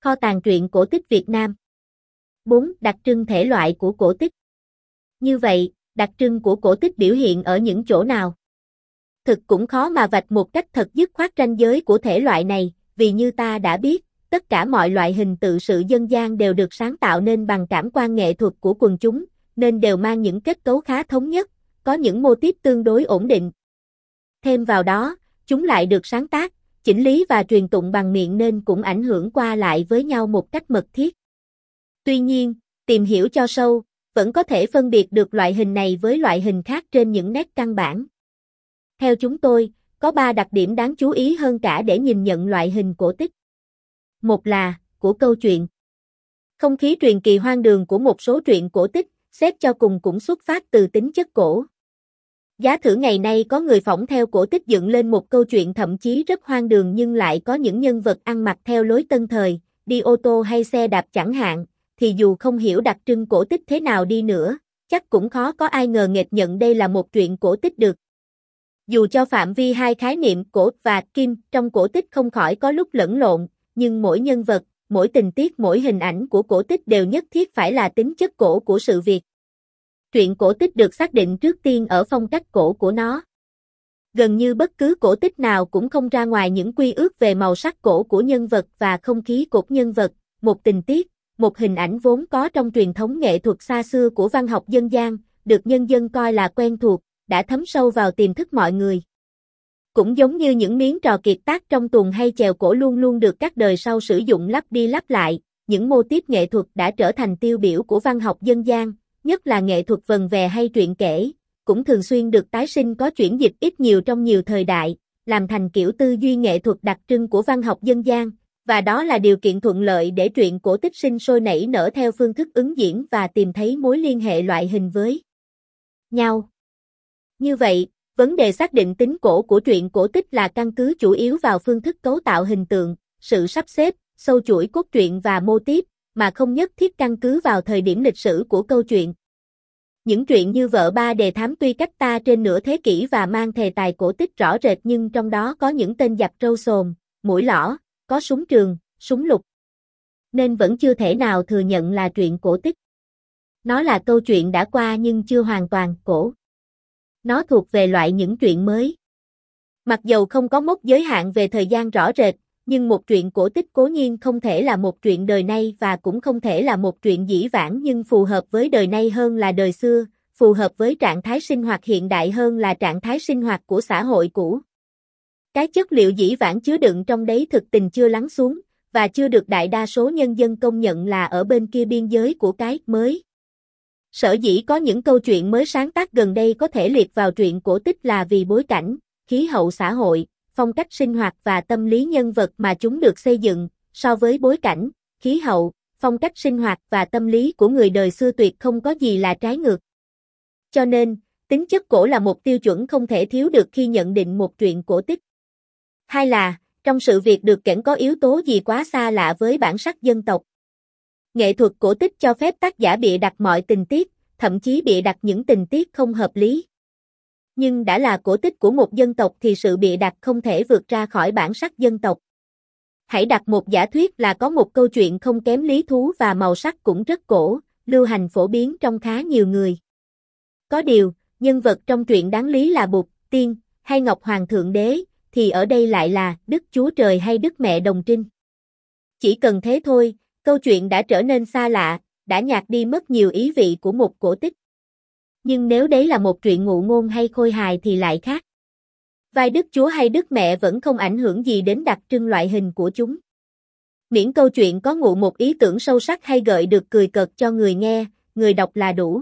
Kho tàng truyện cổ tích Việt Nam. 4. Đặc trưng thể loại của cổ tích. Như vậy, đặc trưng của cổ tích biểu hiện ở những chỗ nào? Thực cũng khó mà vạch một cách thật dứt khoát ranh giới của thể loại này, vì như ta đã biết, tất cả mọi loại hình tự sự dân gian đều được sáng tạo nên bằng cảm quan nghệ thuật của quần chúng, nên đều mang những kết cấu khá thống nhất, có những mô típ tương đối ổn định. Thêm vào đó, chúng lại được sáng tác, chỉnh lý và truyền tụng bằng miệng nên cũng ảnh hưởng qua lại với nhau một cách mật thiết. Tuy nhiên, tìm hiểu cho sâu, vẫn có thể phân biệt được loại hình này với loại hình khác trên những nét căn bản. Theo chúng tôi, có 3 đặc điểm đáng chú ý hơn cả để nhìn nhận loại hình cổ tích. Một là, của câu chuyện. Không khí truyền kỳ hoang đường của một số truyện cổ tích, xét cho cùng cũng xuất phát từ tính chất cổ. Giá thử ngày nay có người phỏng theo cổ tích dựng lên một câu chuyện thậm chí rất hoang đường nhưng lại có những nhân vật ăn mặc theo lối tân thời, đi ô tô hay xe đạp chẳng hạn, thì dù không hiểu đặc trưng cổ tích thế nào đi nữa, chắc cũng khó có ai ngờ nghệch nhận đây là một truyện cổ tích được. Dù cho phạm vi hai khái niệm cổ và kim trong cổ tích không khỏi có lúc lẫn lộn, nhưng mỗi nhân vật, mỗi tình tiết, mỗi hình ảnh của cổ tích đều nhất thiết phải là tính chất cổ của sự việc. Truyện cổ tích được xác định trước tiên ở phong cách cổ của nó. Gần như bất cứ cổ tích nào cũng không ra ngoài những quy ước về màu sắc cổ của nhân vật và không khí cốt nhân vật, một tình tiết, một hình ảnh vốn có trong truyền thống nghệ thuật xa xưa của văn học dân gian, được nhân dân coi là quen thuộc, đã thấm sâu vào tiềm thức mọi người. Cũng giống như những miếng trò kiệt tác trong tuồng hay chèo cổ luôn luôn được các đời sau sử dụng lặp đi lặp lại, những mô típ nghệ thuật đã trở thành tiêu biểu của văn học dân gian, nhất là nghệ thuật vần vè hay truyện kể, cũng thường xuyên được tái sinh có chuyển dịch ít nhiều trong nhiều thời đại, làm thành kiểu tư duy nghệ thuật đặc trưng của văn học dân gian, và đó là điều kiện thuận lợi để truyện cổ tích sinh sôi nảy nở theo phương thức ứng diễn và tìm thấy mối liên hệ loại hình với nhau. Như vậy, vấn đề xác định tính cổ của truyện cổ tích là căn cứ chủ yếu vào phương thức cấu tạo hình tượng, sự sắp xếp, sâu chuỗi cốt truyện và mô típ, mà không nhất thiết căn cứ vào thời điểm lịch sử của câu chuyện. Những truyện như Vợ Ba Đề Thám tuy cách ta trên nửa thế kỷ và mang đề tài cổ tích rõ rệt nhưng trong đó có những tên giặc râu xồm, mũi lõ, có súng trường, súng lục. Nên vẫn chưa thể nào thừa nhận là truyện cổ tích. Nó là câu chuyện đã qua nhưng chưa hoàn toàn cổ. Nó thuộc về loại những truyện mới. Mặc dầu không có mốc giới hạn về thời gian rõ rệt, nhưng một truyện cổ tích cố nhiên không thể là một truyện đời nay và cũng không thể là một truyện dĩ vãng nhưng phù hợp với đời nay hơn là đời xưa, phù hợp với trạng thái sinh hoạt hiện đại hơn là trạng thái sinh hoạt của xã hội cũ. Cái chất liệu dĩ vãng chứa đựng trong đấy thực tình chưa lắng xuống, và chưa được đại đa số nhân dân công nhận là ở bên kia biên giới của cái mới. Sở dĩ có những câu chuyện mới sáng tác gần đây có thể liệt vào truyện cổ tích là vì bối cảnh, khí hậu xã hội, phong cách sinh hoạt và tâm lý nhân vật mà chúng được xây dựng, so với bối cảnh, khí hậu, phong cách sinh hoạt và tâm lý của người đời xưa tuyệt không có gì là trái ngược. Cho nên, tính chất cổ là một tiêu chuẩn không thể thiếu được khi nhận định một truyện cổ tích. Hai là, trong sự việc được kể có yếu tố gì quá xa lạ với bản sắc dân tộc. Nghệ thuật cổ tích cho phép tác giả bịa đặt mọi tình tiết, thậm chí bịa đặt những tình tiết không hợp lý. Nhưng đã là cổ tích của một dân tộc thì sự bịa đặt không thể vượt ra khỏi bản sắc dân tộc. Hãy đặt một giả thuyết là có một câu chuyện không kém lý thú và màu sắc cũng rất cổ, lưu hành phổ biến trong khá nhiều người. Có điều, nhân vật trong truyện đáng lý là Bụt, Tiên, hay Ngọc Hoàng Thượng Đế, thì ở đây lại là Đức Chúa Trời hay Đức Mẹ Đồng Trinh. Chỉ cần thế thôi, câu chuyện đã trở nên xa lạ, đã nhạt đi mất nhiều ý vị của một cổ tích. Nhưng nếu đấy là một truyện ngụ ngôn hay khôi hài thì lại khác. Vai Đức Chúa hay Đức Mẹ vẫn không ảnh hưởng gì đến đặc trưng loại hình của chúng. Miễn câu chuyện có ngụ một ý tưởng sâu sắc hay gợi được cười cợt cho người nghe, người đọc là đủ.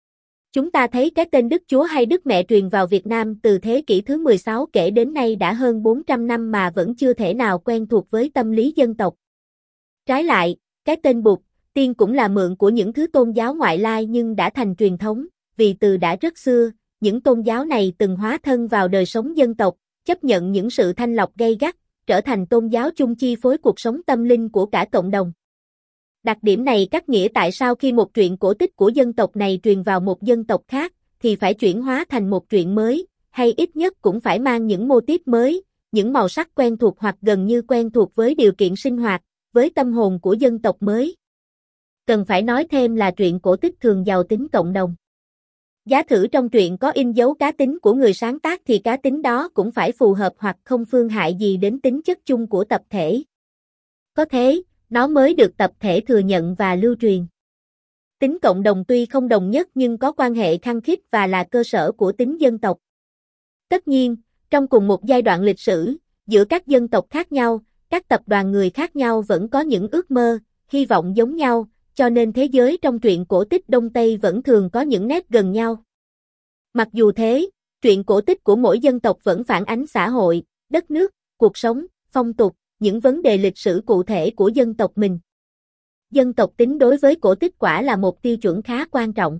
Chúng ta thấy cái tên Đức Chúa hay Đức Mẹ truyền vào Việt Nam từ thế kỷ thứ 16 kể đến nay đã hơn 400 năm mà vẫn chưa thể nào quen thuộc với tâm lý dân tộc. Trái lại, cái tên Bụt, Tiên cũng là mượn của những thứ tôn giáo ngoại lai nhưng đã thành truyền thống, vì từ đã rất xưa, những tôn giáo này từng hóa thân vào đời sống dân tộc, chấp nhận những sự thanh lọc gay gắt, trở thành tôn giáo chung chi phối cuộc sống tâm linh của cả cộng đồng. Đặc điểm này cắt nghĩa tại sao khi một truyện cổ tích của dân tộc này truyền vào một dân tộc khác, thì phải chuyển hóa thành một truyện mới, hay ít nhất cũng phải mang những mô típ mới, những màu sắc quen thuộc hoặc gần như quen thuộc với điều kiện sinh hoạt, với tâm hồn của dân tộc mới. Cần phải nói thêm là truyện cổ tích thường giàu tính cộng đồng. Giá thử trong truyện có in dấu cá tính của người sáng tác thì cá tính đó cũng phải phù hợp hoặc không phương hại gì đến tính chất chung của tập thể. Có thế, nó mới được tập thể thừa nhận và lưu truyền. Tính cộng đồng tuy không đồng nhất nhưng có quan hệ khăng khít và là cơ sở của tính dân tộc. Tất nhiên, trong cùng một giai đoạn lịch sử, giữa các dân tộc khác nhau, các tập đoàn người khác nhau vẫn có những ước mơ, hy vọng giống nhau, cho nên thế giới trong truyện cổ tích Đông Tây vẫn thường có những nét gần nhau. Mặc dù thế, truyện cổ tích của mỗi dân tộc vẫn phản ánh xã hội, đất nước, cuộc sống, phong tục, những vấn đề lịch sử cụ thể của dân tộc mình. Dân tộc tính đối với cổ tích quả là một tiêu chuẩn khá quan trọng.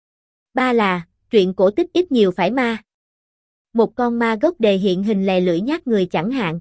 3 là, truyện cổ tích ít nhiều phải ma. Một con ma gốc đề hiện hình lè lưỡi nhát người chẳng hạn.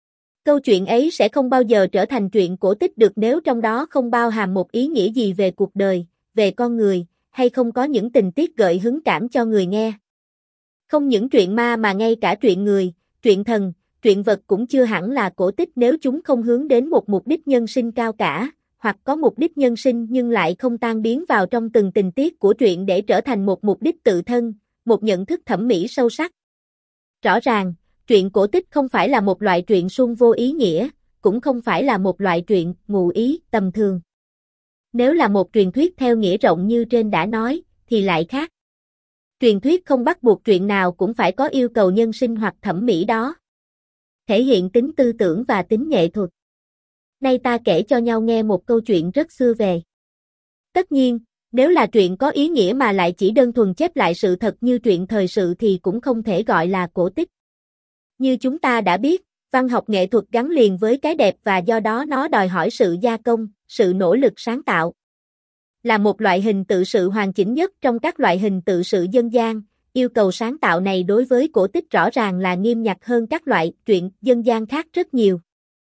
Câu chuyện ấy sẽ không bao giờ trở thành truyện cổ tích được nếu trong đó không bao hàm một ý nghĩa gì về cuộc đời, về con người, hay không có những tình tiết gợi hứng cảm cho người nghe. Không những truyện ma mà ngay cả truyện người, truyện thần, truyện vật cũng chưa hẳn là cổ tích nếu chúng không hướng đến một mục đích nhân sinh cao cả, hoặc có mục đích nhân sinh nhưng lại không tan biến vào trong từng tình tiết của truyện để trở thành một mục đích tự thân, một nhận thức thẩm mỹ sâu sắc. Rõ ràng, truyện cổ tích không phải là một loại truyện suông vô ý nghĩa, cũng không phải là một loại truyện ngụ ý tầm thường. Nếu là một truyền thuyết theo nghĩa rộng như trên đã nói, thì lại khác. Truyền thuyết không bắt buộc truyện nào cũng phải có yêu cầu nhân sinh hoặc thẩm mỹ đó. Thể hiện tính tư tưởng và tính nghệ thuật. Nay ta kể cho nhau nghe một câu chuyện rất xưa về. Tất nhiên, nếu là truyện có ý nghĩa mà lại chỉ đơn thuần chép lại sự thật như truyện thời sự thì cũng không thể gọi là cổ tích. Như chúng ta đã biết, văn học nghệ thuật gắn liền với cái đẹp và do đó nó đòi hỏi sự gia công, sự nỗ lực sáng tạo. Là một loại hình tự sự hoàn chỉnh nhất trong các loại hình tự sự dân gian, yêu cầu sáng tạo này đối với cổ tích rõ ràng là nghiêm ngặt hơn các loại truyện dân gian khác rất nhiều.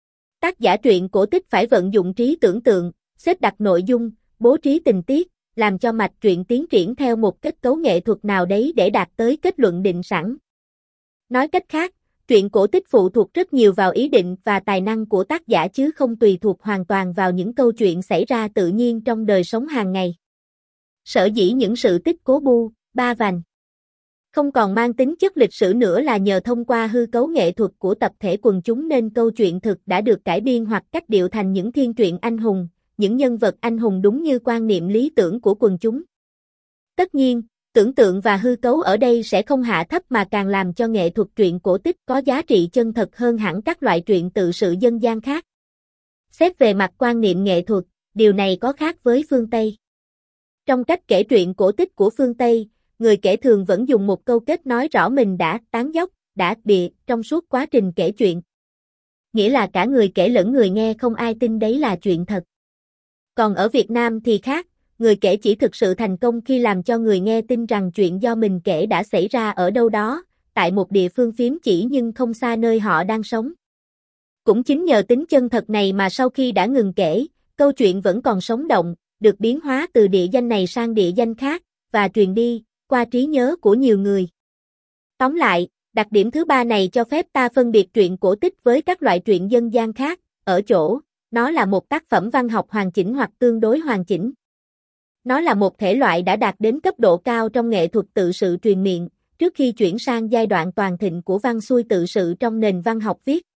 Tác giả truyện cổ tích phải vận dụng trí tưởng tượng, xếp đặt nội dung, bố trí tình tiết, làm cho mạch truyện tiến triển theo một kết cấu nghệ thuật nào đấy để đạt tới kết luận định sẵn. Nói cách khác, truyện cổ tích phụ thuộc rất nhiều vào ý định và tài năng của tác giả chứ không tùy thuộc hoàn toàn vào những câu chuyện xảy ra tự nhiên trong đời sống hàng ngày. Sở dĩ những sự tích cố Bu, Ba Vành không còn mang tính chất lịch sử nữa là nhờ thông qua hư cấu nghệ thuật của tập thể quần chúng nên câu chuyện thực đã được cải biên hoặc cách điệu thành những thiên truyện anh hùng, những nhân vật anh hùng đúng như quan niệm lý tưởng của quần chúng. Tất nhiên, tưởng tượng và hư cấu ở đây sẽ không hạ thấp mà càng làm cho nghệ thuật truyện cổ tích có giá trị chân thật hơn hẳn các loại truyện tự sự dân gian khác. Xét về mặt quan niệm nghệ thuật, điều này có khác với phương Tây. Trong cách kể truyện cổ tích của phương Tây, người kể thường vẫn dùng một câu kết nói rõ mình đã tán dóc, đã bịa trong suốt quá trình kể chuyện. Nghĩa là cả người kể lẫn người nghe không ai tin đấy là chuyện thật. Còn ở Việt Nam thì khác, người kể chỉ thực sự thành công khi làm cho người nghe tin rằng chuyện do mình kể đã xảy ra ở đâu đó, tại một địa phương phím chỉ nhưng không xa nơi họ đang sống. Cũng chính nhờ tính chân thật này mà sau khi đã ngừng kể, câu chuyện vẫn còn sống động, được biến hóa từ địa danh này sang địa danh khác, và truyền đi, qua trí nhớ của nhiều người. Tóm lại, đặc điểm thứ ba này cho phép ta phân biệt truyện cổ tích với các loại truyện dân gian khác, ở chỗ, nó là một tác phẩm văn học hoàn chỉnh hoặc tương đối hoàn chỉnh. Nó là một thể loại đã đạt đến cấp độ cao trong nghệ thuật tự sự truyền miệng, trước khi chuyển sang giai đoạn toàn thịnh của văn xuôi tự sự trong nền văn học viết.